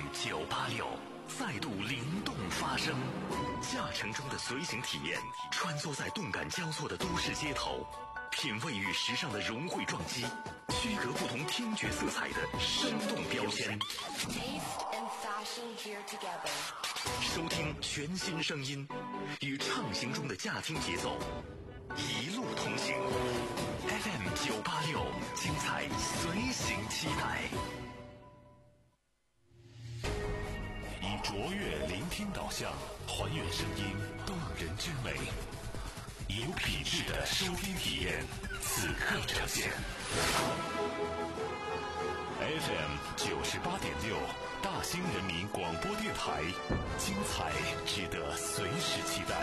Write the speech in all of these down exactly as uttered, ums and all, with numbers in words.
九八六再度灵动发声，驾乘中的随行体验，穿梭在动感交错的都市街头，品味与时尚的融汇撞击，区隔不同听觉色彩的生动标签。收听全新声音，与畅行中的驾听节奏，一路同行。F M 九八六，精彩随行期待。以卓越聆听导向，还原声音动人之美，以有品质的收听体验，此刻呈现。F M 九十八点六，大兴人民广播电台，精彩值得随时期待。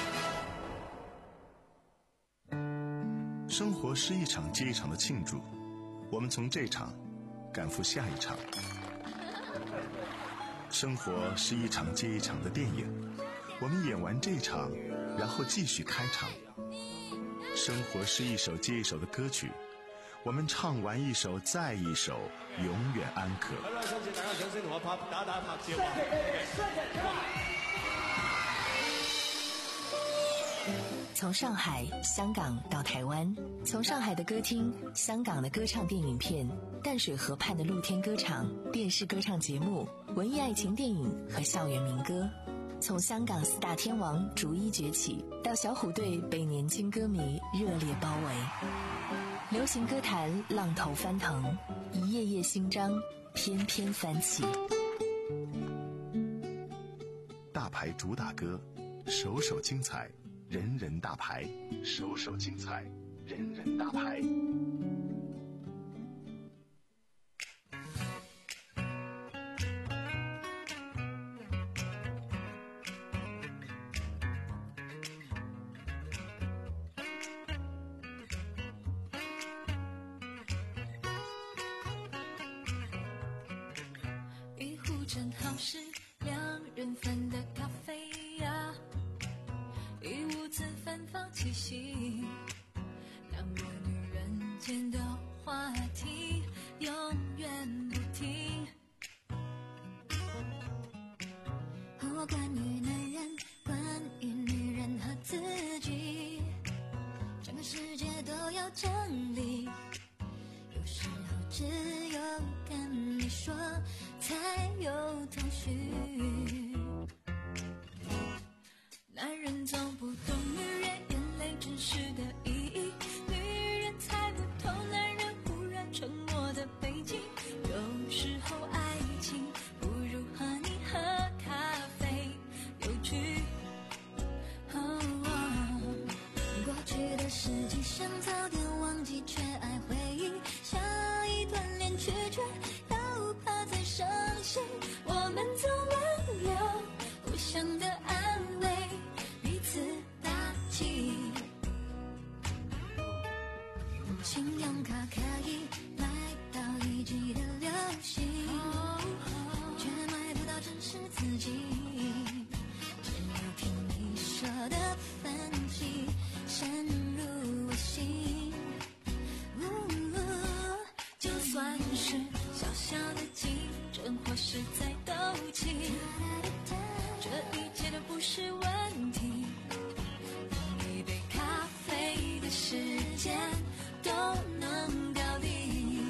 生活是一场接一场的庆祝，我们从这场赶赴下一场。生活是一场接一场的电影，我们演完这场，然后继续开场。生活是一首接一首的歌曲，我们唱完一首再一首，永远安可。 从上海、香港到台湾，从上海的歌厅、香港的歌唱电影片、淡水河畔的露天歌场、电视歌唱节目、文艺爱情电影和校园民歌，从香港四大天王逐一崛起，到小虎队被年轻歌迷热烈包围。流行歌坛浪头翻腾，一页页新章翩翩翻起。 大牌主打歌，首首精彩，人人大牌，首首精彩，人人大牌。 一壶正好是两人份的咖啡呀，一屋子芬芳气息，两个女人间的话题永远不停。哦，关于男人，关于女人和自己，整个世界都要整理，有时候只有跟你说才有头绪。男人总不懂女人眼泪真实的意义，女人猜不透男人忽然沉默的背景。有时候爱情不如和你喝咖啡有趣。哦哦，过去的事迹想早点忘记，却爱回忆，下一段恋曲却又怕再伤心。我们总轮流互相的安慰，彼此打气。信用卡可以买到一 G 的流行，却买不到真实自己。只有听你说的分析深入我心。就算是小小的竞争或是在斗气，这一切都不是问题。用一杯咖啡的时间都能搞定。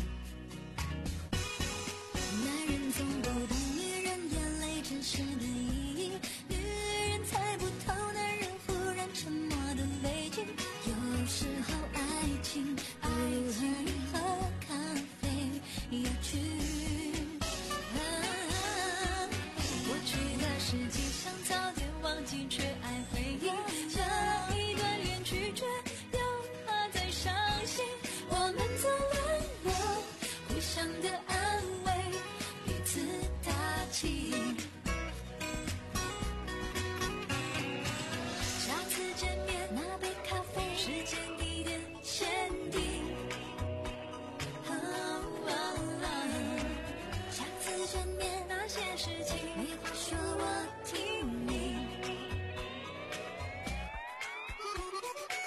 男人总不懂女人眼泪真实的意义，女人猜不透男人忽然沉默的背景。有时候爱情不如和你喝咖啡有趣。过去的事迹想早点忘记，却爱回忆，下一段恋曲却又怕再伤心。我们总轮流互相的安慰，彼此打气。下次见面拿杯咖啡，时间地点限定。下次见面那些事情没话说我听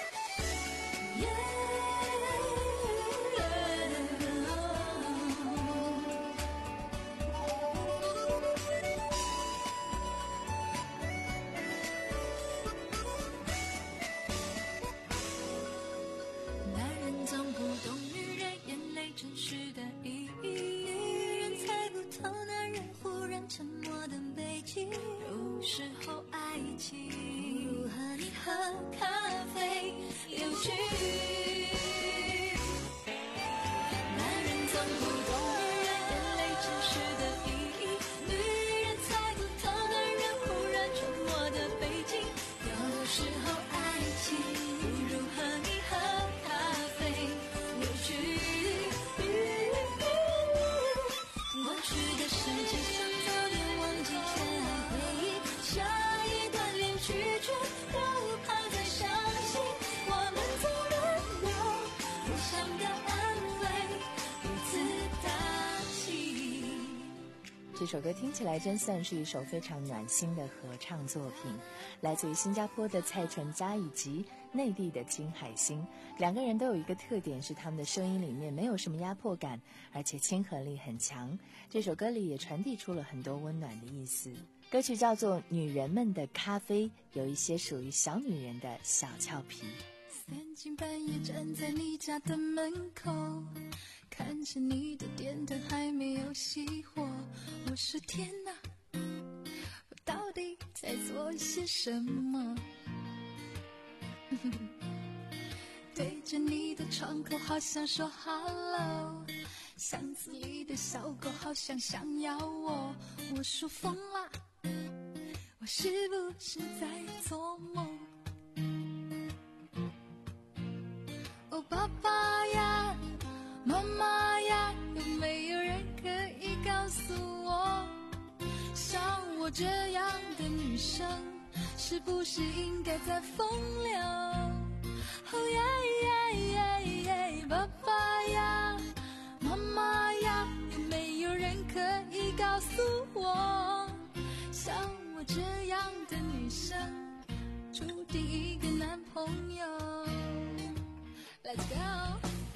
你。Yeah, yeah, 实的意义。女人猜不透男人忽然沉默的背景，有时候爱情如和你喝咖啡有趣。男人总不懂女人眼泪真实的意义，女人猜不透男人忽然沉默的背景，有时候爱情如和你喝咖啡有趣。过去的世界上早点忘记深爱回忆，下一段恋曲却不怕再相信，我们总能有互相的安慰，彼此打气。 这首歌听起来真算是一首非常暖心的合唱作品，来自于新加坡的蔡淳佳以及内地的金海心。两个人都有一个特点，是他们的声音里面没有什么压迫感，而且亲和力很强。这首歌里也传递出了很多温暖的意思。歌曲叫做《女人们的咖啡》，有一些属于小女人的小俏皮。 三更半夜站在你家的门口，看着你的电灯还没有熄火，我说天哪，我到底在做些什么？对着你的窗口好想说 hello， 巷子里的小狗好像想要我，我说疯了，我是不是在做梦？哦，爸爸呀，妈妈呀，有没有人可以告诉我，像我这样的女生是不是应该在风流？哦呀呀呀呀，爸爸呀，妈妈呀，有没有人可以告诉我，像我这样的女生注定一个男朋友。 Let's go。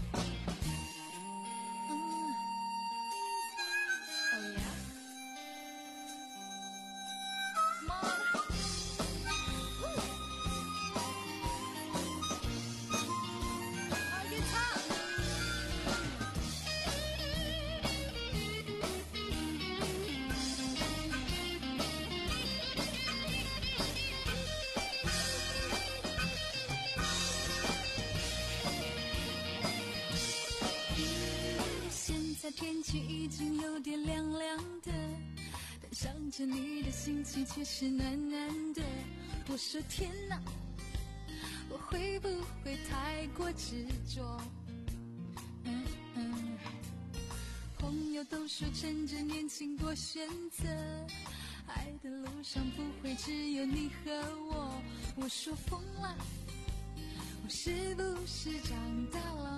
天气已经有点凉凉的，但想着你的心情却是暖暖的。我说天哪，我会不会太过执着？嗯嗯，朋友都说趁着年轻多选择，爱的路上不会只有你和我。我说疯了，我是不是长大了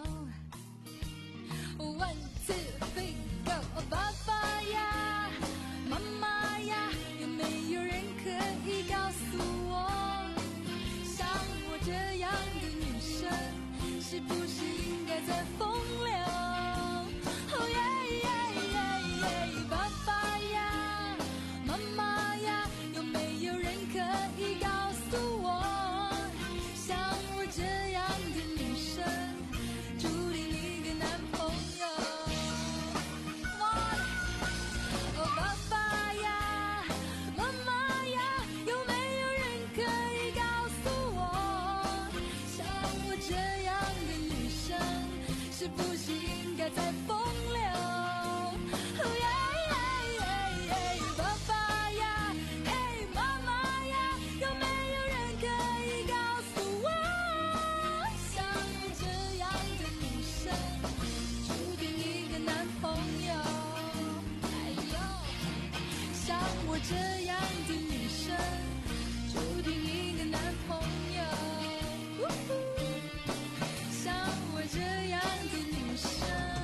？One two three go， 爸爸呀，妈妈呀，有没有人可以告诉我，像我这样的女生，是不是应该在风流？哦耶耶耶耶，爸爸呀，妈妈呀，有没有人可以告诉我，像我这样的女生，注定一个男朋友。是不是应该在风流？哦耶耶耶耶，爸爸呀，嘿妈妈呀，有没有人可以告诉我，像我这样的女生，注定一个男朋友。哎呦，像我这样的女生，注定一个男朋友。呜呼，像我这样的女生，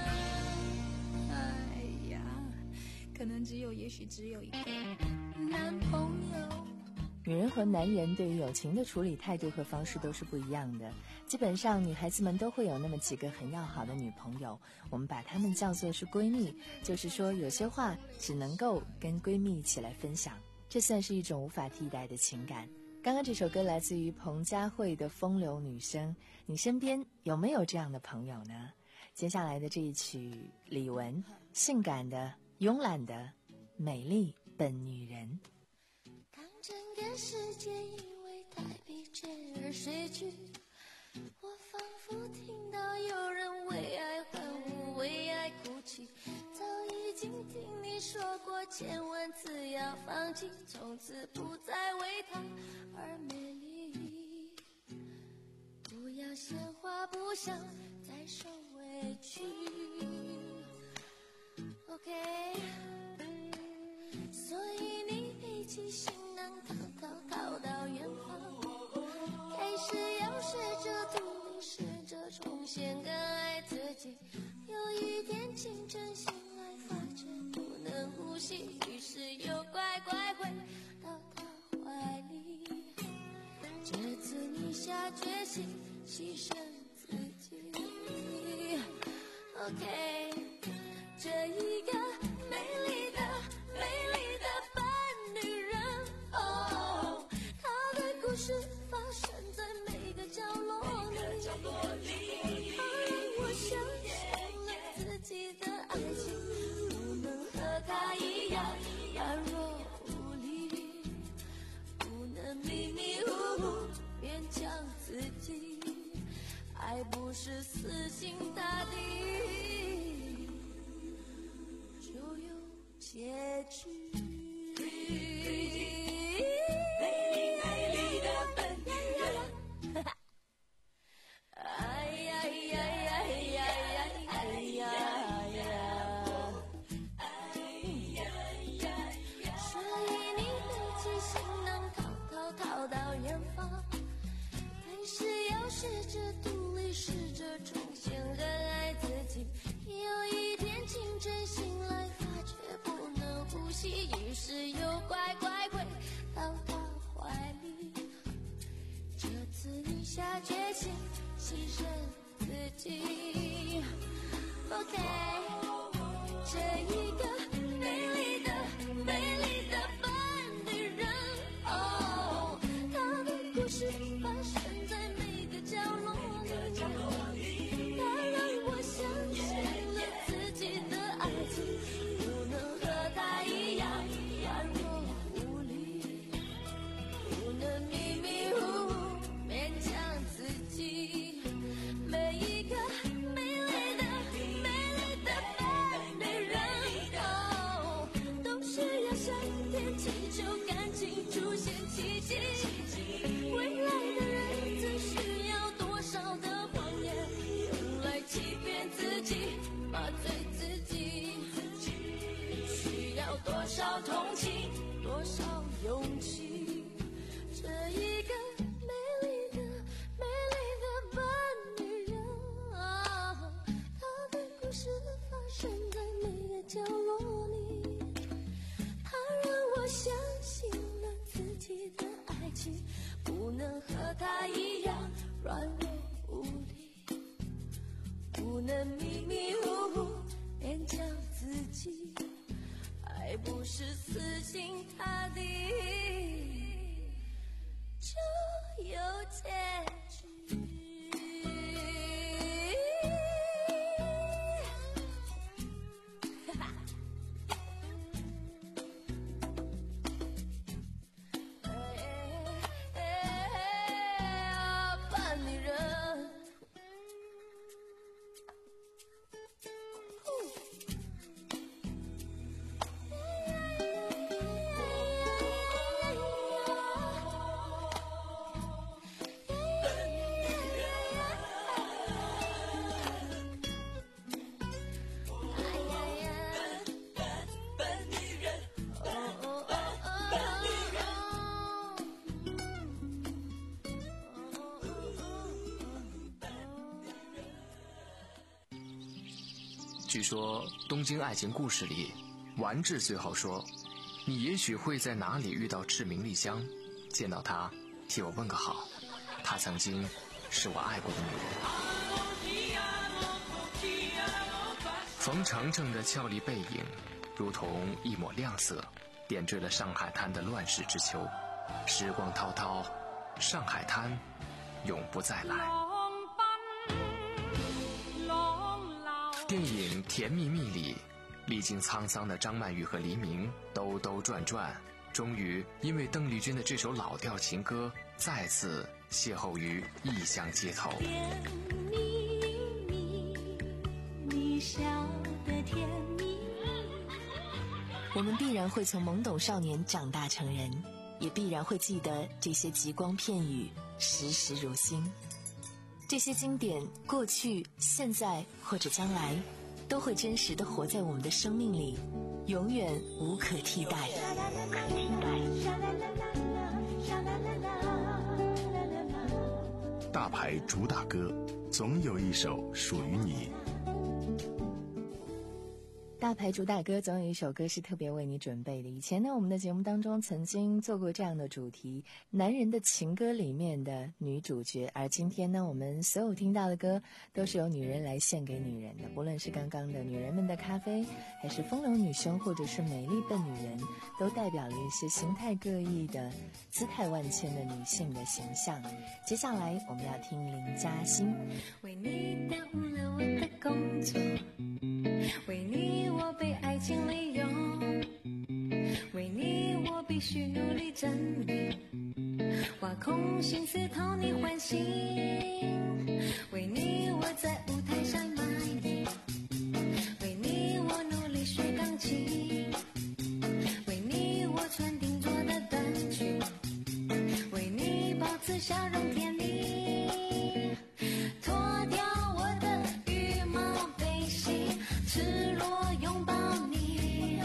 哎呀，可能只有，也许只有一个男朋友。 女人和男人对于友情的处理态度和方式都是不一样的。基本上女孩子们都会有那么几个很要好的女朋友，我们把她们叫做是闺蜜，就是说有些话只能够跟闺蜜一起来分享，这算是一种无法替代的情感。刚刚这首歌来自于彭佳慧的《风流女生》，你身边有没有这样的朋友呢？ 接下来的这一曲李玟，性感的、慵懒的、美丽笨女人。 当整个世界因为太疲倦而睡去，我仿佛听到有人为爱欢呼，为爱哭泣。早已经听你说过千万次要放弃，从此不再为他而美丽。不要闲话不想再受委屈 OK， 所以你背起行囊逃逃逃到远方，开始要试着独立，试着重新更爱自己。有一天清晨醒来发觉不能呼吸，于是又乖乖回到他怀里。这次你下决心牺牲自己 OK， 这一个美丽的美丽的笨女人哦，她的故事发生在每个角落里，她让我相信了自己的爱情不能和她一样软弱无力，不能迷迷糊糊勉强自己，爱不是死心塌地就有结局。美丽美丽的笨女人，哎呀呀呀呀呀呀呀呀！所以你背起行囊逃逃逃到远方，还是要试着独立，试着重新更爱自己。有一天清晨醒来发觉不能呼吸，于是又乖乖回到他怀里。这次你下决心牺牲自己 OK， 这一个美丽的美丽的笨女人哦，她的故事发生在每个角落里，她让我相信了自己的爱情不能和她一样软弱无力，不能迷迷糊糊勉强自己。每一个美丽的美丽的笨女人哦，都是要上天祈求感情出现奇迹。未来的人最需要多少的谎言，用来欺骗自己，麻醉自己，需要多少同情，多少勇气。这一个美丽的美丽的笨女人啊，她的故事发生在每个角落里，她让我相信了自己的爱情不能和她一样软弱无力，不能迷迷糊糊勉强自己，爱不是死心塌地就有结局。笨女人据说《东京爱情故事》里，丸治最后说：“你也许会在哪里遇到赤名莉香，见到她，替我问个好。她曾经是我爱过的女人。”冯程程的俏丽背影，如同一抹亮色，点缀了上海滩的乱世之秋。时光滔滔，上海滩永不再来。 浪奔浪流电影《甜蜜蜜》里，历经沧桑的张曼玉和黎明兜兜转转，终于因为邓丽君的这首老调情歌再次邂逅于异乡街头。 甜蜜蜜，你笑得甜蜜。 我们必然会从懵懂少年长大成人，也必然会记得这些极光片语，时时如新。这些经典，过去、现在或者将来，都会真实地活在我们的生命里，永远无可替代。 大牌主打歌，总有一首属于你。 大牌主打歌总有一首歌是特别为你准备的。以前呢，我们的节目当中曾经做过这样的主题，男人的情歌里面的女主角。而今天呢，我们所有听到的歌都是由女人来献给女人的，不论是刚刚的女人们的咖啡，还是风流女生，或者是美丽笨女人，都代表了一些形态各异的姿态万千的女性的形象。接下来我们要听林嘉欣。 为你耽误了我的工作，为你我被爱情利用，为你我必须努力证明，挖空心思讨你欢心，为你我在舞台上卖艺，为你我努力学钢琴，为你我穿定做的短裙，为你保持笑容甜蜜，脱掉我的羽毛背心，赤裸拥抱你，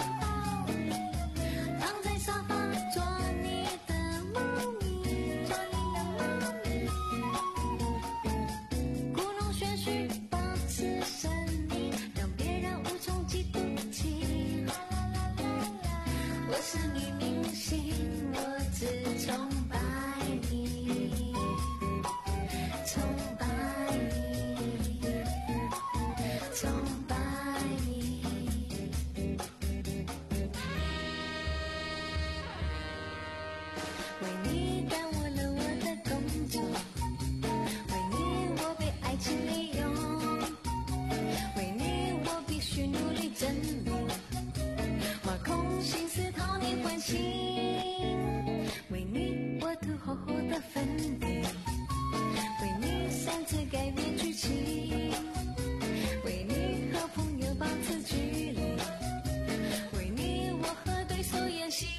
躺在沙发做你的猫咪，做你的猫咪，故弄玄虚保持神秘，让别人无从嫉妒起。我是女明星，我只崇拜你，崇拜你，崇拜你。为你耽误了我的工作，为你我被爱情利用，为你我必须努力证明，挖空心思讨你欢心，为你我涂厚厚的粉底，为你擅自改变剧情，为你和朋友保持距离，为你我和对手演戏，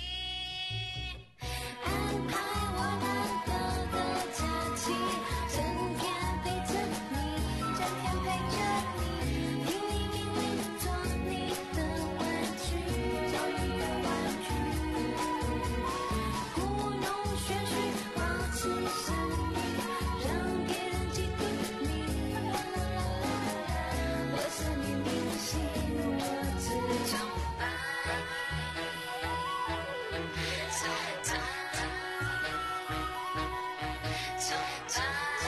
安排我难得的假期，整天陪着你，整天陪着你，听你命令，做你的玩具，做你的玩具，故弄玄虚，保持神秘，让别人嫉妒你。我是女明星，我只崇拜你，崇拜你，崇拜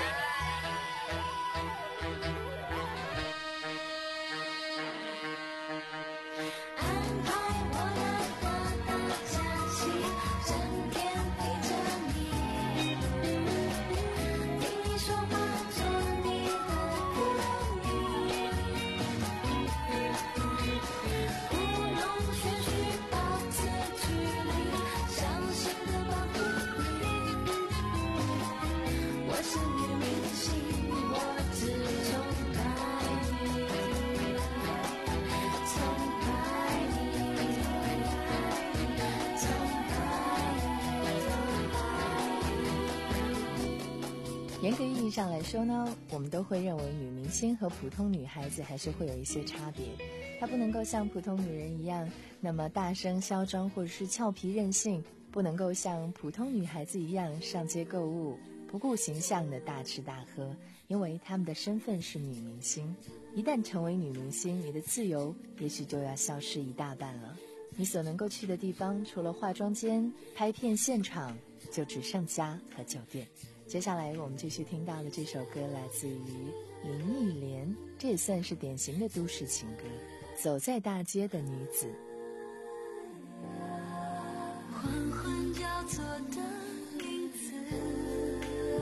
你。安排我难得的假期，整天陪着你，听你说话，做你的歌迷，故弄玄虚，保持距离，小心地保护你。我是女明星，我只崇拜你，崇拜你，崇拜你。 严格意义上来说呢，我们都会认为女明星和普通女孩子还是会有一些差别。她不能够像普通女人一样那么大声嚣张或者是俏皮任性，不能够像普通女孩子一样上街购物，不顾形象的大吃大喝，因为她们的身份是女明星。一旦成为女明星，你的自由也许就要消失一大半了。你所能够去的地方，除了化妆间、拍片现场，就只剩家和酒店。接下来我们继续听到的这首歌来自于林忆莲，这也算是典型的都市情歌，走在大街的女子。 缓缓交错的影子，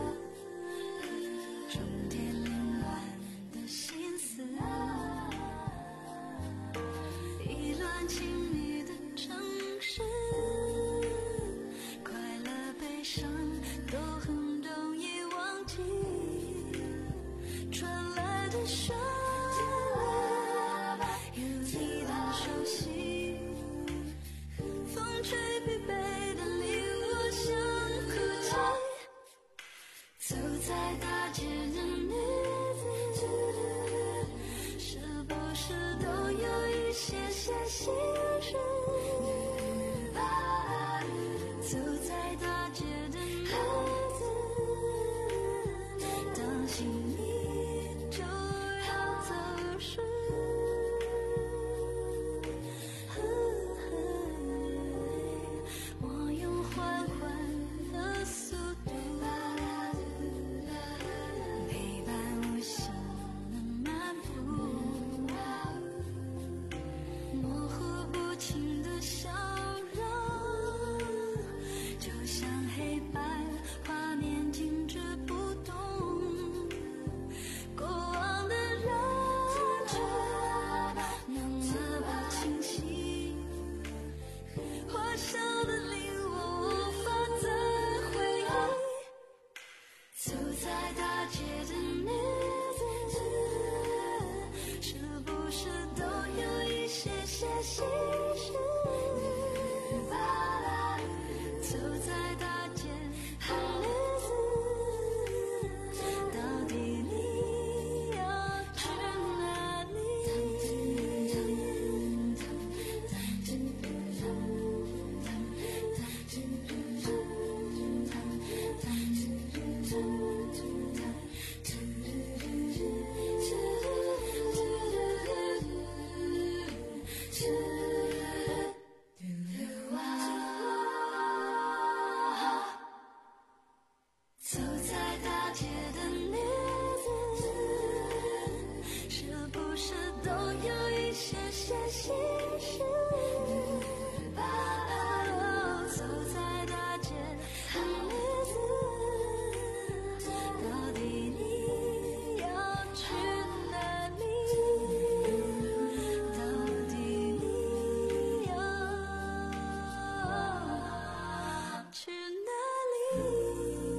重叠连贯的心思， 亲密的城市，快乐悲伤都很容易忘记，传来的旋律有你很熟悉，风吹疲惫的令我想哭泣，走在大街的女子是不是都有一些些心事，走在大街的女子当心你就要走时，我用缓缓的速度陪伴我心的漫步，模糊不清的笑容就像黑白画面静止不动，过往的人却那么不清晰，画上的令我无法再回忆，走在大街的女子是不是都有一些些心事，走在大街的女子到底你要去哪里，走在大街的女子是不是都有一些些心事，走在大街的女子到底你要去哪里，到底你要去哪里。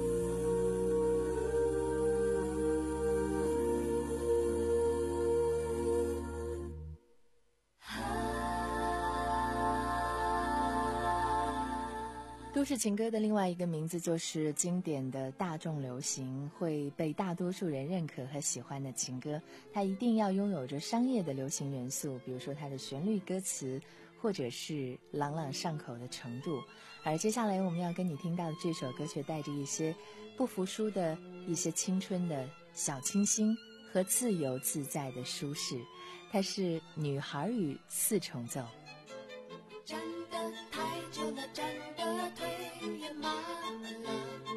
都市情歌的另外一个名字就是经典的大众流行，会被大多数人认可和喜欢的情歌，它一定要拥有着商业的流行元素，比如说它的旋律、歌词，或者是朗朗上口的程度。而接下来我们要跟你听到的这首歌却带着一些不服输的一些青春的小清新和自由自在的舒适，它是女孩与四重奏。 站得太久了，站得腿也麻了，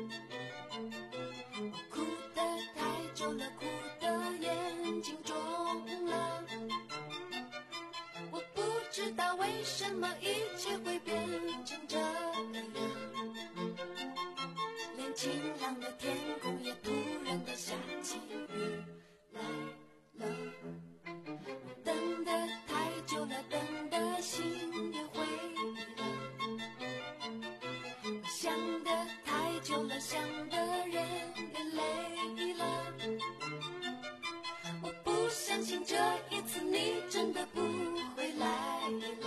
哭得太久了，哭得眼睛肿了，我不知道为什么一切会变成这样，连晴朗的天空也突然的下起雨来了，等得太久了，等得心也灰了，想得太久了，想的人也累了，我不相信这一次你真的不会来了，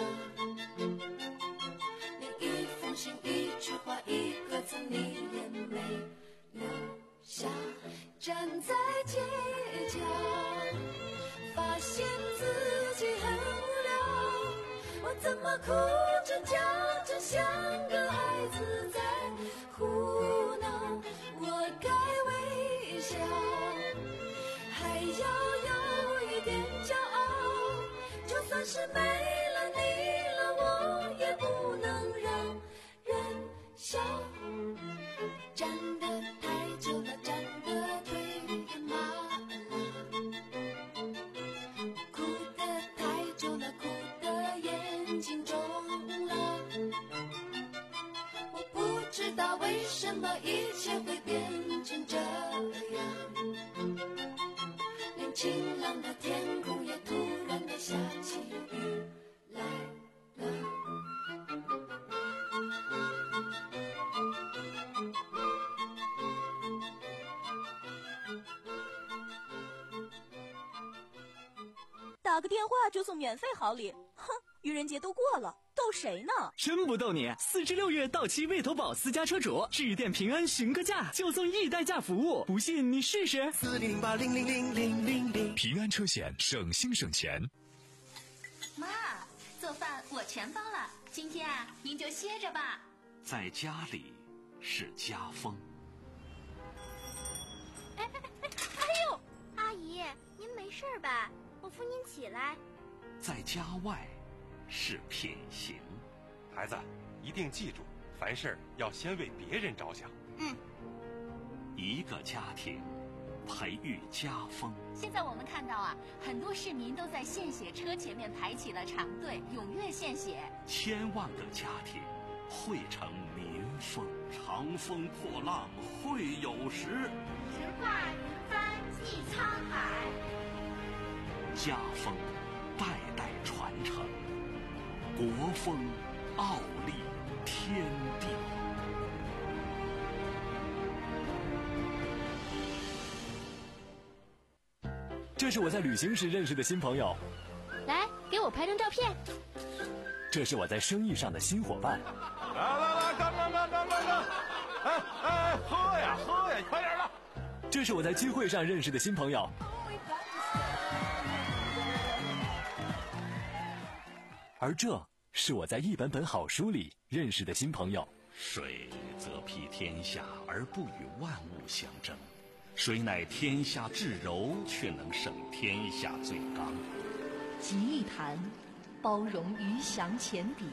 连一封信一句话一个字你也没留下，站在街角发现自己很无聊，我怎么哭着叫着像个孩子在胡闹，我该微笑，还要有一点骄傲，就算是没了你了，我也不能让人笑，站得太久了，站得腿也麻了，哭得太久了，哭得眼睛肿了，我不知道为什么一切会变成这样，连晴朗的天空也突然的下起雨来打个电话就送免费好礼，哼，愚人节都过了，逗谁呢？ 真不逗你，四至六月到期魏头宝私家车主，致电平安询个价就送一代驾服务，不信你试试。 四零零八零零零零零零， 平安车险，省心省钱。 妈，做饭我全包了，今天啊，您就歇着吧。 在家里是家风。 哎哎哎哎呦！阿姨，您没事吧？我扶您起来。 在家外是品行。 孩子，一定记住，凡事要先为别人着想。 嗯。 一个家庭培育家风。 现在我们看到啊，很多市民都在献血车前面排起了长队，踊跃献血。 千万个家庭汇成民风。长风破浪会有时， 直挂云帆济沧海。 家风代代传承，国风傲立天地。 这是我在旅行时认识的新朋友， 来给我拍张照片。 这是我在生意上的新伙伴。 来来来，干干干干干干！哎哎，喝呀喝呀，快点的！ 这是我在聚会上认识的新朋友。而这是我在一本本好书里认识的新朋友。 水则披天下而不与万物相争，谁乃天下至柔，却能胜天下最刚。 集一坛，包容鱼翔浅底；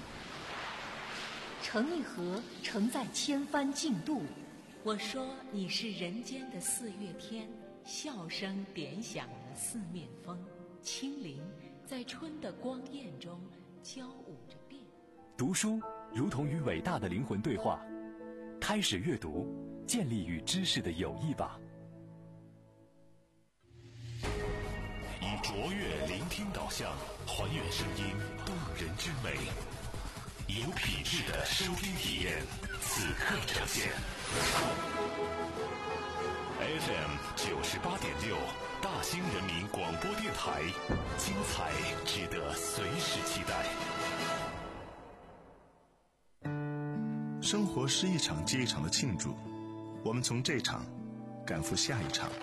盛一盒，盛在千帆竞渡。我说你是人间的四月天，笑声点响了四面风，清灵在春的光艳中交舞着变。 读书如同与伟大的灵魂对话，开始阅读，建立与知识的友谊吧。 以卓越聆听导向，还原声音动人之美，有品质的收听体验，此刻呈现。F M 九十八点六，大兴人民广播电台，精彩值得随时期待。 生活是一场接一场的庆祝，我们从这场赶赴下一场。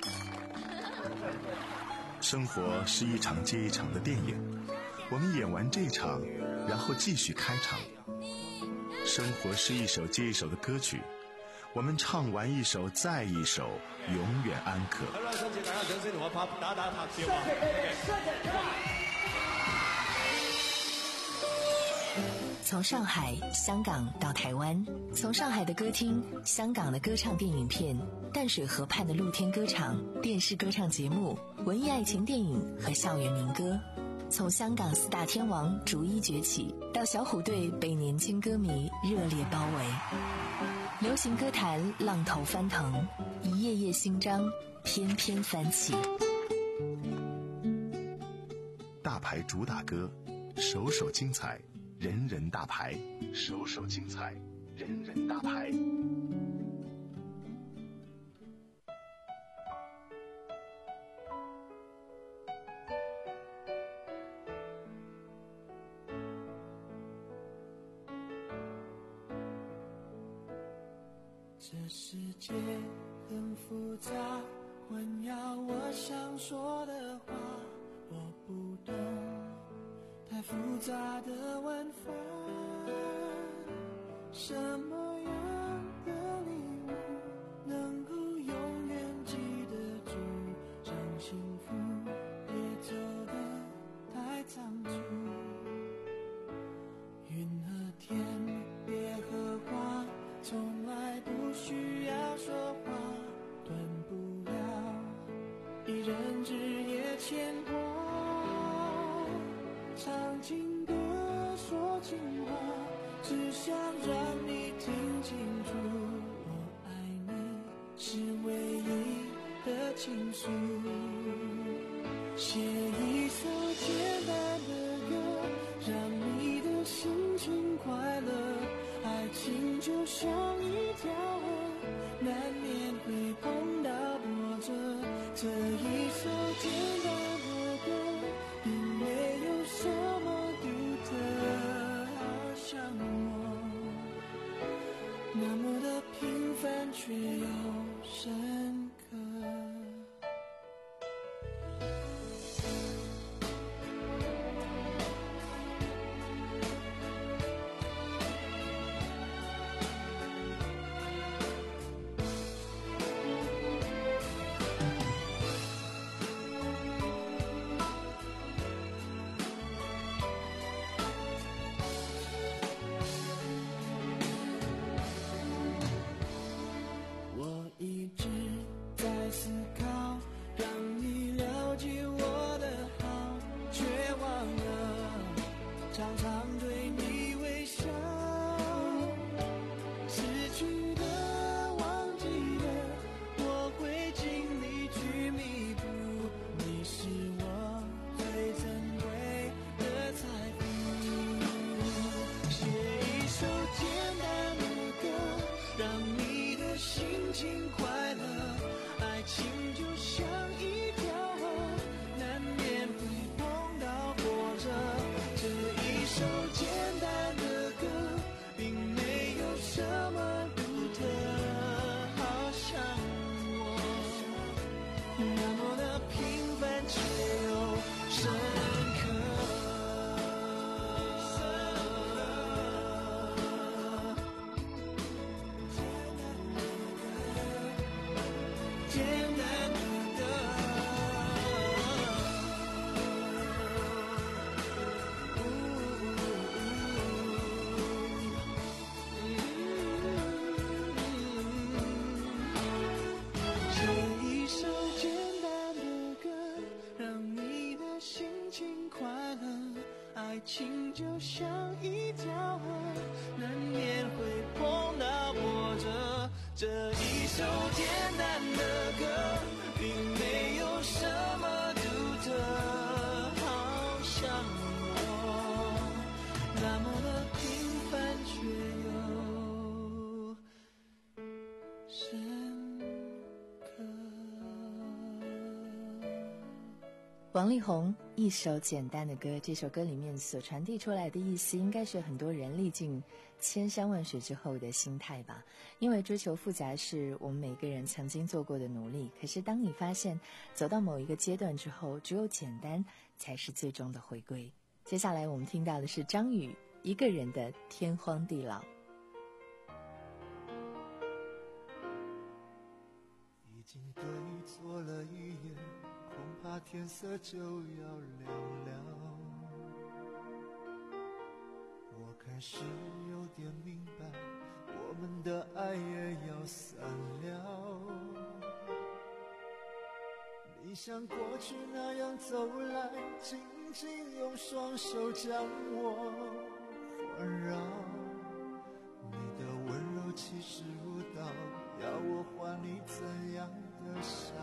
生活是一场接一场的电影，我们演完这场，然后继续开场。生活是一首接一首的歌曲，我们唱完一首再一首，永远安可。 从上海、香港到台湾，从上海的歌厅、香港的歌唱电影片、淡水河畔的露天歌场、电视歌唱节目、文艺爱情电影和校园民歌，从香港四大天王逐一崛起，到小虎队被年轻歌迷热烈包围。流行歌坛浪头翻腾，一页页新章翩翩翻起。 大牌主打歌，首首精彩，人人大牌，首首精彩，人人大牌。 这世界很复杂，混淆我想说的话，我不懂太复杂的玩法。什么样的礼物能够永远记得住，让幸福也走得太仓促。云和天，别和花，从来不需要说话，断不了一人日夜牵挂。唱情歌，说情话，只想让你听清楚，我爱你是唯一的倾诉。写一首简单的歌，让你的心情快乐。爱情就像一条河，难免会碰到波折。这一首简单的歌，别常常对你微笑，失去的忘记的，我会尽力去弥补，你是我最珍贵的财富。写一首简单的歌，让你的心情快乐，爱情就像一条河，难免会碰到波折。这一首简单的歌，并没有什么独特，好像我那么的平凡却又深刻。简单的歌，写一首简单的歌，让你的心情快乐，爱情就像一条河，难免会碰到波折。这一首简单的歌，并没有什么独特，好像我那么的平凡却又深刻。 王力宏一首简单的歌，这首歌里面所传递出来的意思，应该是很多人历尽千山万水之后的心态吧。因为追求复杂是我们每个人曾经做过的努力，可是当你发现走到某一个阶段之后，只有简单才是最终的回归。接下来我们听到的是张宇一个人的天荒地老。 已经对错了一眼，恐怕天色就要亮了。我开始有点明白，我们的爱也要散了。你像过去那样走来，紧紧用双手将我环绕。你的温柔气势如刀，要我还你怎样的笑？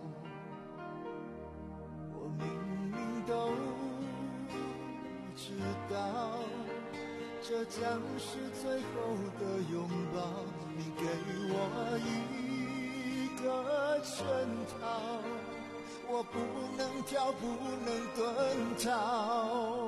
我明明都知道，这将是最后的拥抱。你给我一个圈套，我不能跳，不能遁逃。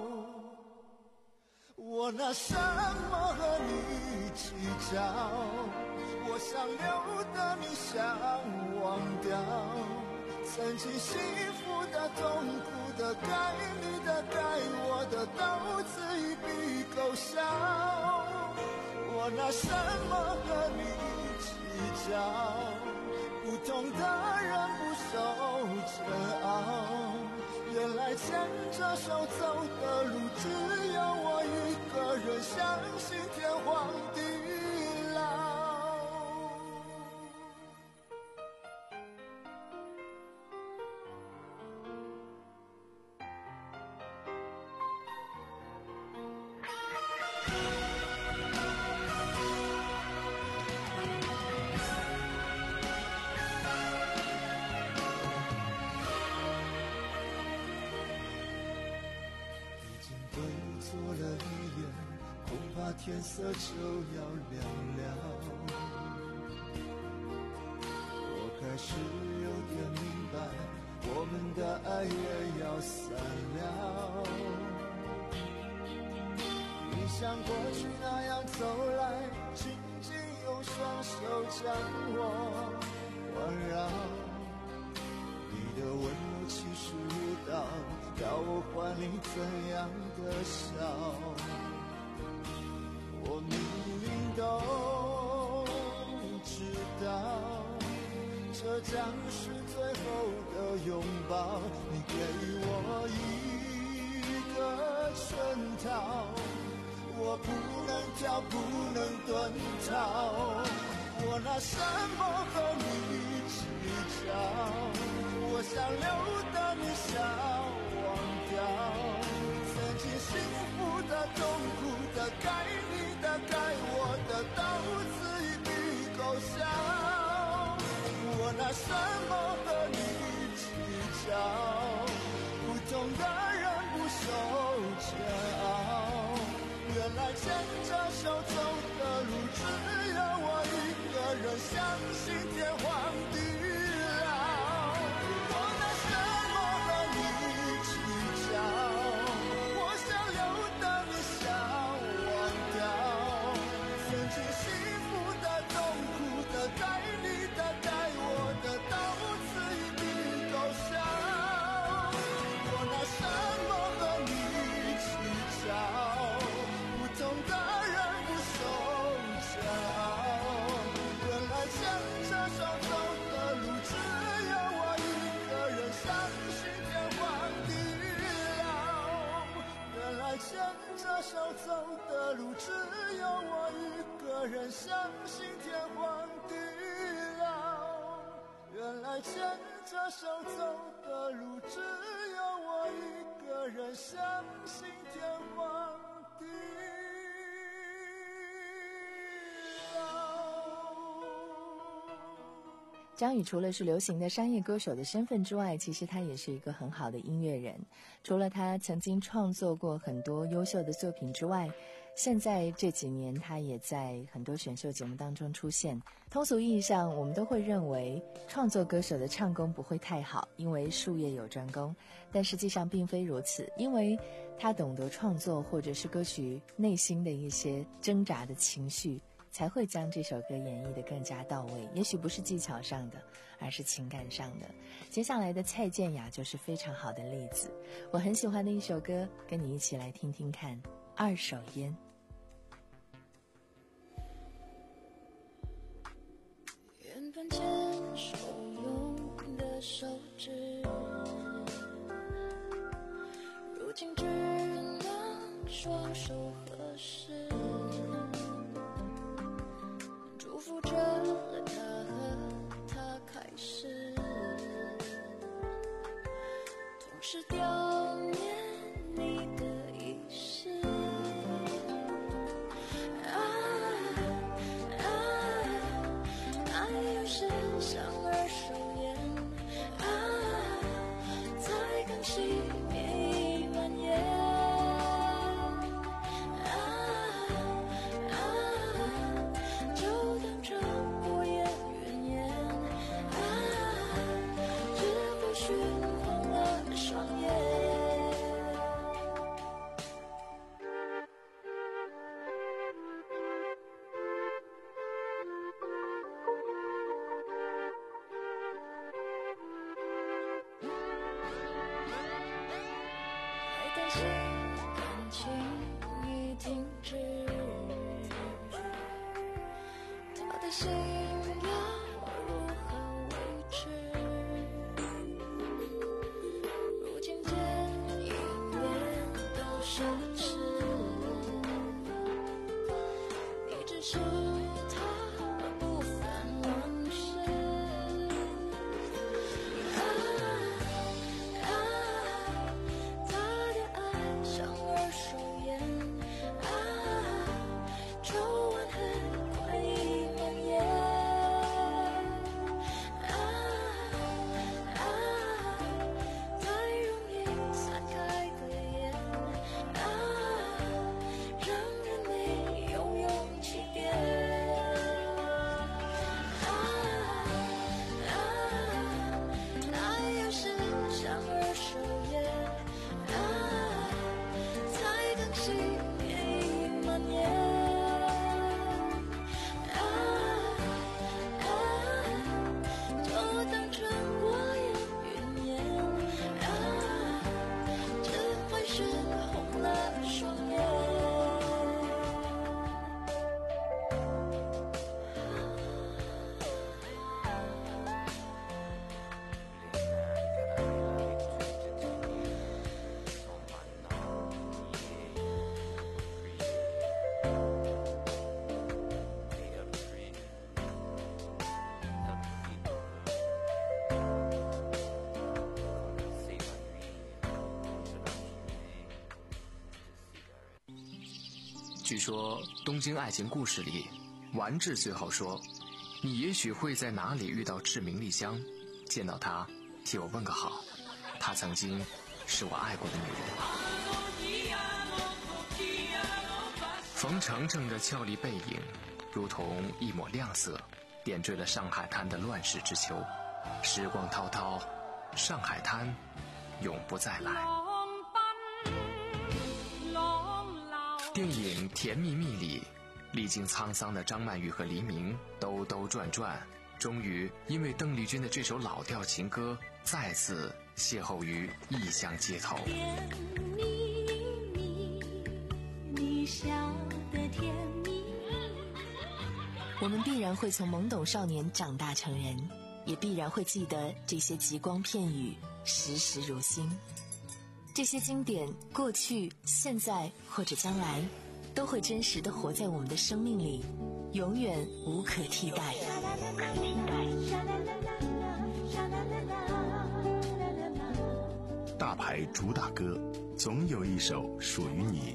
我拿什么和你计较？我想留的你想忘掉，曾经幸福的、痛苦的、该你的、该我的，都自一笔勾销。我拿什么和你计较？不同的人不受煎熬，原来牵着手走的路，只有我一个人相信天荒地老。天色就要亮了，我开始有点明白，我们的爱也要散了。你像过去那样走来，紧紧用双手将我环绕，你的温柔气势如刀，要我还你怎样的笑？我明明都知道，这将是最后的拥抱。你给我一个圈套，我不能跳，不能遁逃。我拿什么和你计较？我想留的你想忘掉，曾经幸福的、 来牵着手走的路，只有我一个人，相信天荒地老。我拿什么和你计较？我想留等你笑忘掉，曾经幸福的、痛苦的、该你的、该我的，到此一笔勾销。我拿什么和你计较？不同的人不手脚，原来牵着手走的路，只有我一个人，相信天荒地老。原来牵着手走的路，只有我一个人，相信天荒地老。原来牵着手走的路，只有我一个人，相信天荒地老。 张宇除了是流行的商业歌手的身份之外，其实他也是一个很好的音乐人。除了他曾经创作过很多优秀的作品之外，现在这几年他也在很多选秀节目当中出现。通俗意义上，我们都会认为创作歌手的唱功不会太好，因为术业有专攻，但实际上并非如此，因为他懂得创作或者是歌曲内心的一些挣扎的情绪，才会将这首歌演绎得更加到位。也许不是技巧上的，而是情感上的。接下来的蔡健雅就是非常好的例子。我很喜欢的一首歌，跟你一起来听听看，二手烟。 原本牵手用的手指，如今只能双手合十，祝福着他和他开始，同时悼念你的遗失。啊啊，爱有时像二手烟，啊，才刚熄灭已蔓延。啊啊，就当成过眼云烟。啊，只会熏红了双眼。还担心感情已停止，他的心要如何维持？如今见一面都奢侈，你只是他不凡往事。啊啊，他的爱像二手烟，啊，抽完很快已蔓延。啊啊，太容易散开的烟，啊，让人没有勇气点。啊啊，爱有时像二手烟，啊，才刚熄灭已蔓延。啊啊，就当成过眼云烟。啊，只会熏红了双眼。 据说《东京爱情故事》里，丸治最后说：“你也许会在哪里遇到志明丽香，见到她，替我问个好。她曾经是我爱过的女人。” 冯程程的俏丽背影如同一抹亮色，点缀了上海滩的乱世之秋。时光滔滔，上海滩永不再来。电影《甜蜜蜜》里，历经沧桑的张曼玉和黎明兜兜转转，终于因为邓丽君的这首老调情歌再次邂逅于异乡街头。 甜蜜蜜，你笑得甜蜜。 我们必然会从懵懂少年长大成人，也必然会记得这些极光片语，时时如新。这些经典，过去、现在或者将来，都会真实地活在我们的生命里，永远无可替代。 大牌主打歌，总有一首属于你。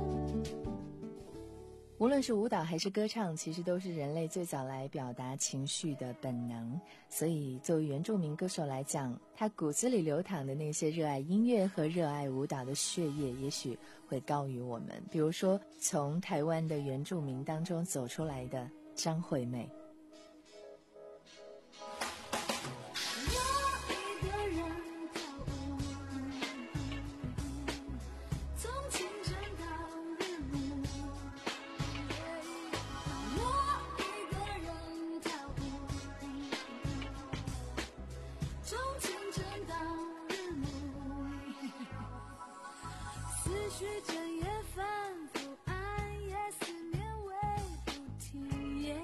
无论是舞蹈还是歌唱，其实都是人类最早来表达情绪的本能。所以作为原住民歌手来讲，他骨子里流淌的那些热爱音乐和热爱舞蹈的血液也许会高于我们。比如说从台湾的原住民当中走出来的张惠妹。 许整夜反复，暗夜思念未不停，也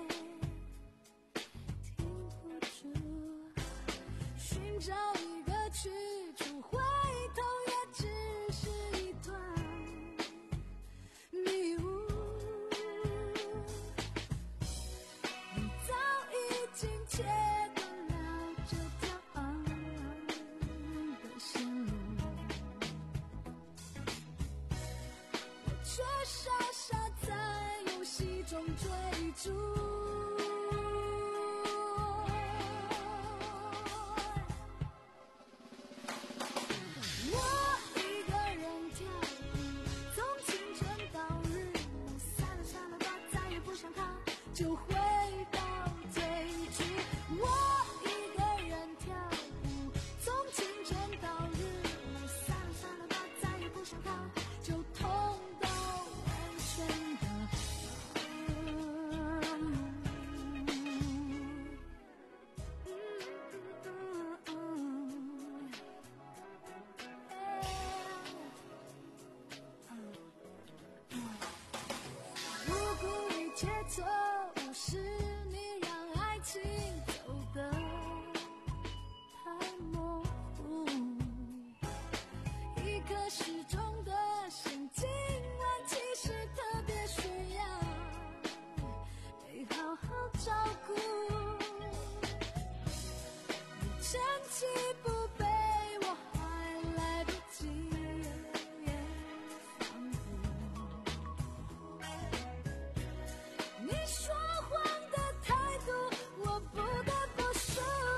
停不住。寻找一个去处，回头也只是一段迷雾。你早已经切断了这条昂扬的线路。却傻傻在游戏中追逐，我一个人跳舞，从清晨到日暮，散了散了吧，再也不想他，就回到最初。我一个人跳舞，从清晨到日暮，散了散了吧，再也不想他，就痛到错误是你让爱情走得太模糊，一颗时钟的心，今晚其实特别需要被好好照顾。你趁机不被我还来不及防护，你说谎的态度，我不得不说。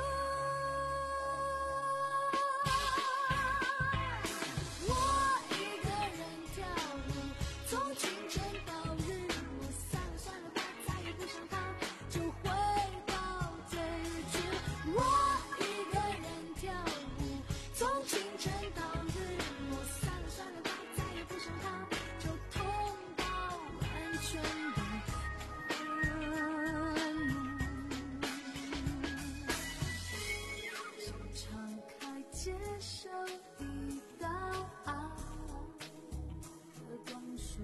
我一个人跳舞，从清晨到日暮，散了算了吧，再也不想他，就回到最初。我一个人跳舞，从清晨到日暮，散了算了吧，再也不想他，就痛到完全的。敞开接受一道爱的光束，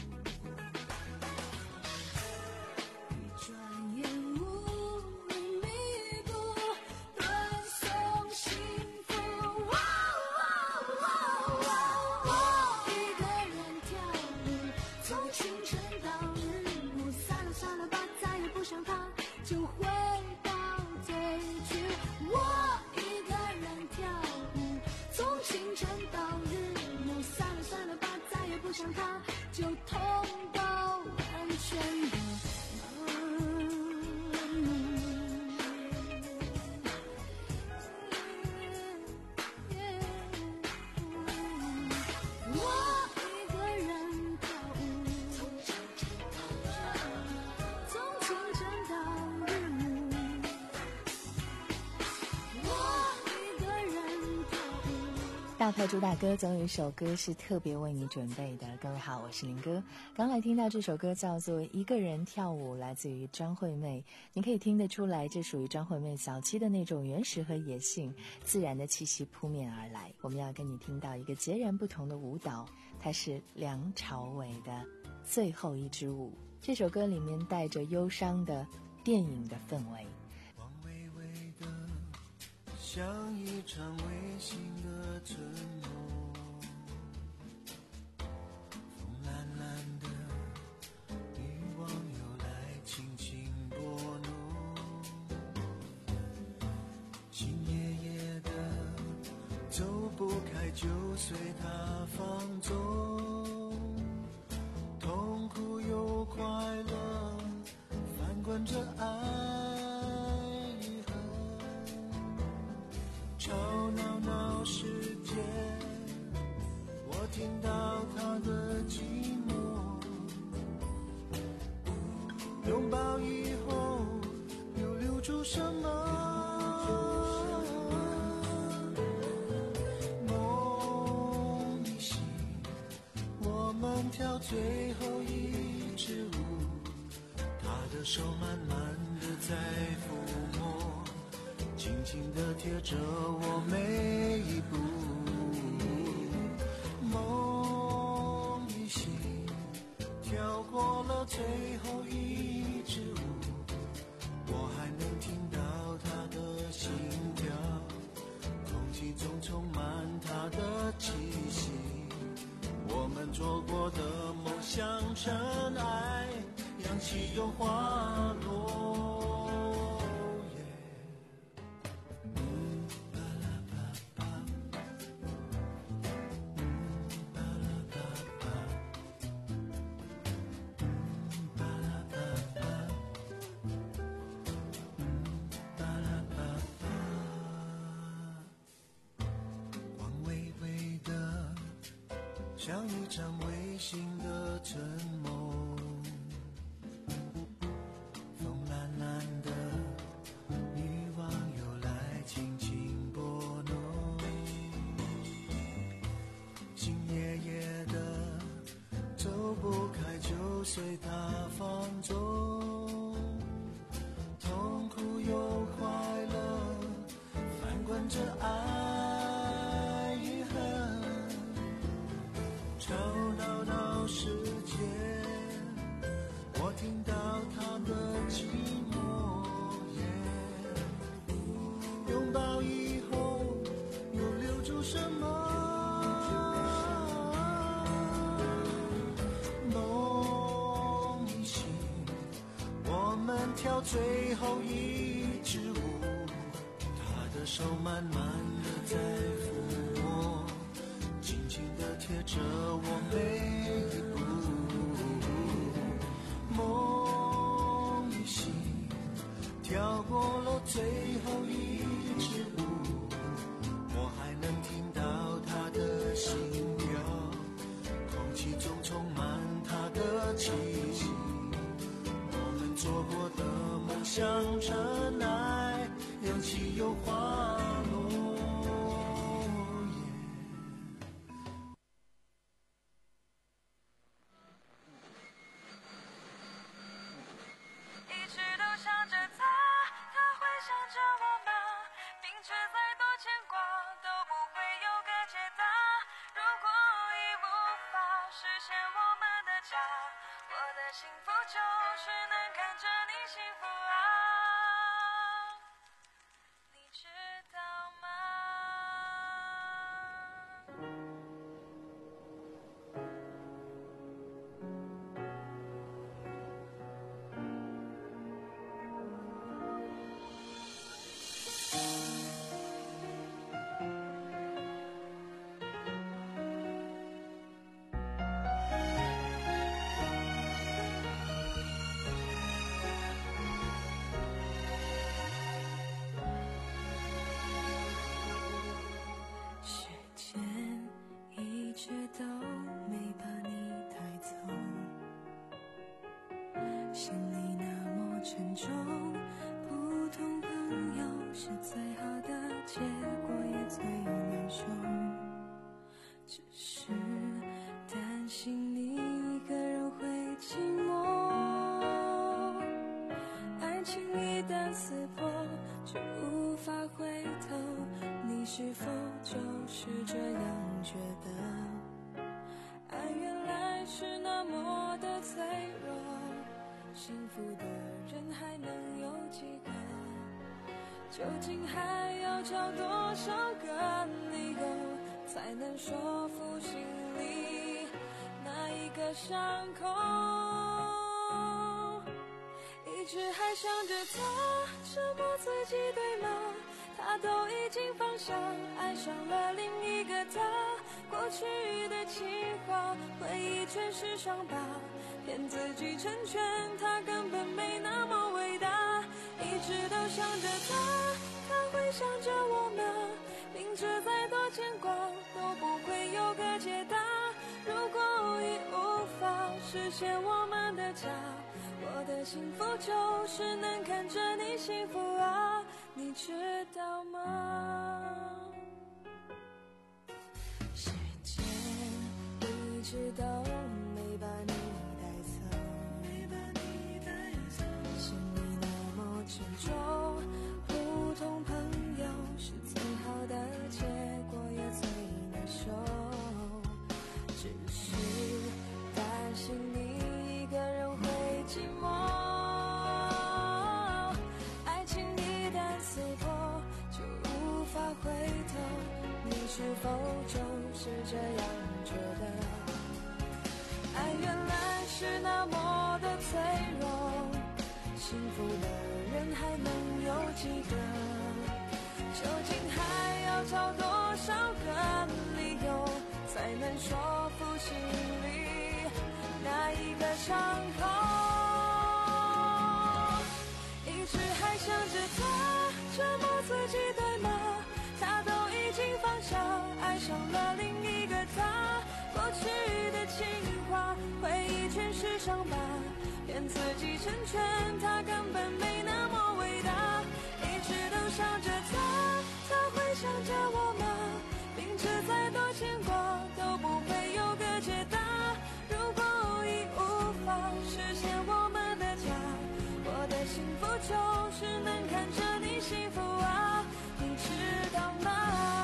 一转眼无人弥补，断送幸福。我一个人跳舞，从清晨到日暮，散了算了吧，再也不想他，就回到最初。我一个人跳舞，从清晨到日暮，散了算了吧，再也不想他，就痛到完全的麻木。我一个人跳舞，从清晨大牌主打歌总有一首歌是特别为你准备的。各位好，我是林哥。刚来听到这首歌叫做《一个人跳舞》，来自于张惠妹。你可以听得出来，这属于张惠妹早期的那种原始和野性，自然的气息扑面而来。我们要跟你听到一个截然不同的舞蹈，它是梁朝伟的《最后一支舞》。这首歌里面带着忧伤的电影的氛围。 光微微的像一场微型的春梦，风蓝蓝的欲望又来轻轻拨弄，心夜夜的走不开，就随它放纵，痛苦又快乐翻滚着爱与恨，吵闹闹世界，我听到他的寂寞，拥抱以后又留住什么？梦一醒，我们跳最后一支舞，他的手慢慢的在抚摸，紧紧地贴着我每一步。梦一醒，跳过了最后一支舞，我还能听到他的心跳，空气中充满他的气息，我们做过的梦像尘埃，扬起又滑落。光微微的像一场微型的春梦，风蓝蓝的欲望又来轻轻拨弄，心夜夜的走不开，就随它放纵，痛苦又快乐翻滚着爱与恨，吵闹闹世界，我听到他的寂寞，拥抱以后又留住什么？梦一醒，我们跳最后一支舞，他的手慢慢的在抚摸，紧紧地贴着我每一步。梦一醒，跳过了最后一支舞，我还能听到他的心跳，空气中充满他的气息，我们做过的梦像尘埃，扬起又滑落。 一直都想着他，他会想着我吗？明知再多牵挂都不会有个解答。如果已无法实现我们的家，我的幸福就是能看着你幸福啊，你知道吗？是最好的结果，也最难受。 撕破，却无法回头。你是否就是这样觉得？爱原来是那么的脆弱，幸福的人还能有几个？究竟还要找多少个理由，才能说服心里那一个伤口？一直还想着他，折磨自己对吗？他都已经放下，爱上了另一个他。过去的情话，回忆全是伤疤，骗自己成全，他根本没那么伟大。一直都想着他，他会想着我吗？明知再多牵挂都不会有个解答。如果已无法实现我们的家，我的幸福就是能看着你幸福啊，你知道吗？时间一直都没把你带走，没把你带走，心里那么沉重，普通朋友是最好的结果，也最难受，只是担心你一个人会寂寞。爱情一旦撕破，就无法回头，你是否就是这样觉得？爱原来是那么的脆弱，幸福的人还能有几个？究竟还要找多少个理由，才能说服心里那一个伤口？一直还想着他，折磨自己对吗？他都已经放下，爱上了另一个他。过去的情话，回忆全是伤疤，骗自己成全，他根本没那么伟大。一直都想着他，他会想着我吗？明知再多牵挂都不会有个解答。如果已无法实现我们的家，我的幸福就是能看着你幸福啊，你知道吗？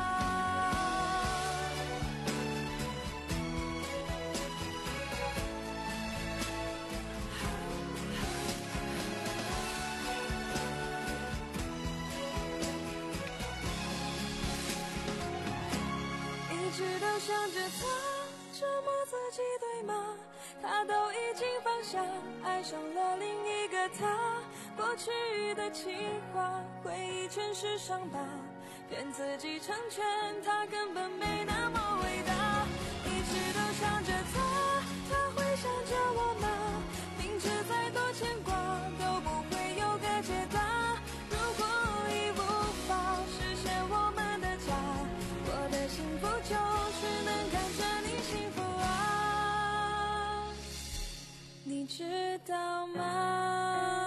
一直都想着他，折磨自己对吗？他都已经放下，爱上了另一个他。过去的情话，回忆全是伤疤，骗自己成全，他根本没那么伟大。一直都想着他，他会想着我吗？明知再多牵挂都不会有个解答。如果已无法实现我们的家，我的幸福就是能看着你幸福啊，你知道吗？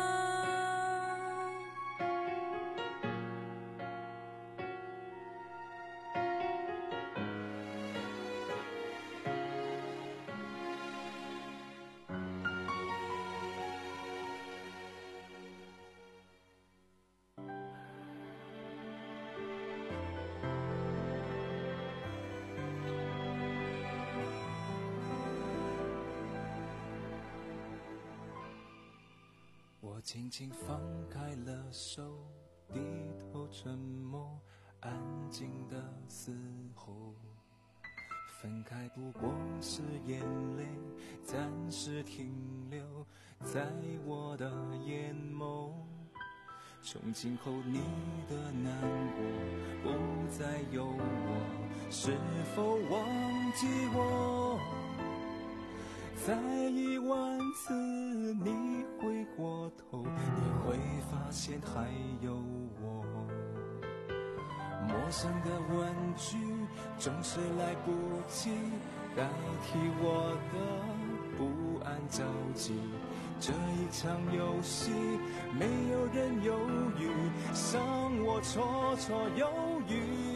我轻轻放开了手，低头沉默，安静的嘶吼。分开不过是眼泪暂时停留在我的眼眸，从今后你的难过不再有我，是否忘记我？在一万次你回过头，你会发现还有我。陌生的问句总是来不及代替我的不安着急，这一场游戏没有人犹豫，让我绰绰有余。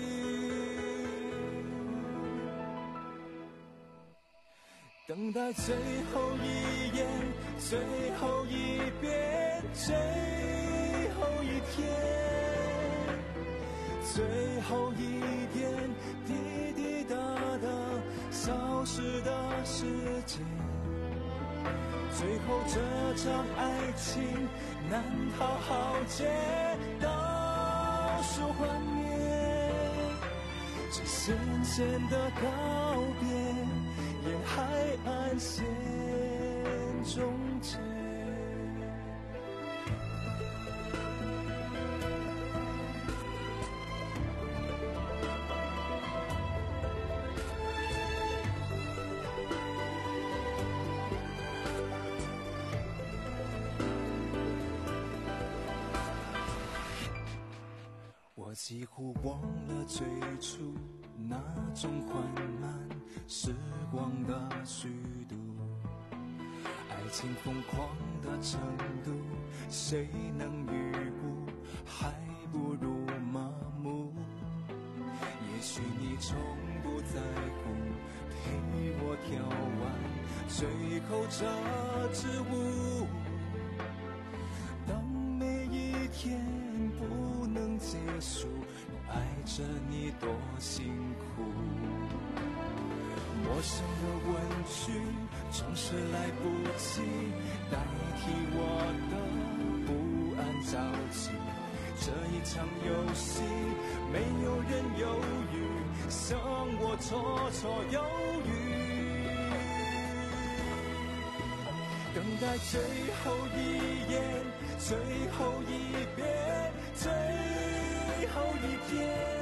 等待最后一眼，最后一遍追天，最后一点滴滴答答消失的时间，最后这场爱情难好好结，倒数幻灭，这深深的告别，沿海岸线终结。我几乎忘了最初那种缓慢时光的虚度，爱情疯狂的程度，谁能预估？还不如麻木。也许你从不在乎，陪我跳完最后这支舞。当每一天不能结束，又爱着你多辛苦。陌生的问句总是来不及代替我的不安着急。这一场游戏没有人犹豫，像我绰绰有余。等待最后一眼，最后一遍，最后一篇。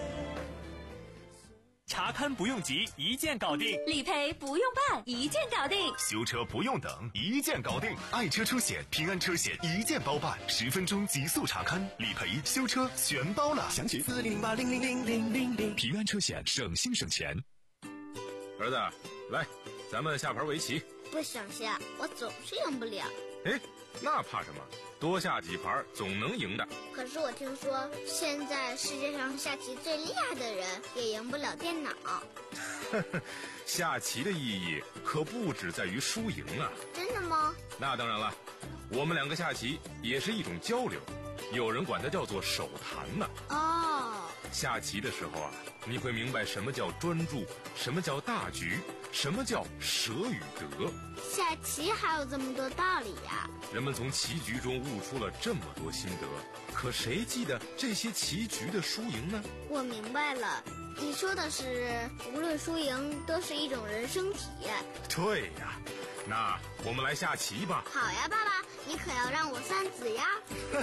查勘不用急，一键搞定； 理赔不用办，一键搞定； 修车不用等，一键搞定。爱车出险，平安车险一键包办，十分钟极速查勘、理赔、修车全包了。详情四零零八零零零零零零。平安车险，省心省钱。 儿子，来，咱们下盘围棋。 不想下，我总是赢不了。 哎，那怕什么？多下几盘总能赢的。 可是我听说，现在世界上下棋最厉害的人也赢不了电脑。 下棋的意义可不只在于输赢啊！ 真的吗？ 那当然了，我们两个下棋也是一种交流，有人管它叫做手谈呢。 哦， 下棋的时候啊，你会明白什么叫专注，什么叫大局，什么叫舍与得。 下棋还有这么多道理呀！ 人们从棋局中悟出了这么多心得，可谁记得这些棋局的输赢呢？ 我明白了，你说的是无论输赢都是一种人生体验。 对呀，那我们来下棋吧。 好呀，爸爸，你可要让我三子呀。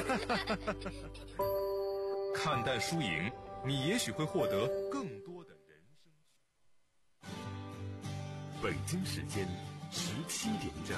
看淡输赢，你也许会获得更多的人生。 北京时间十七点整。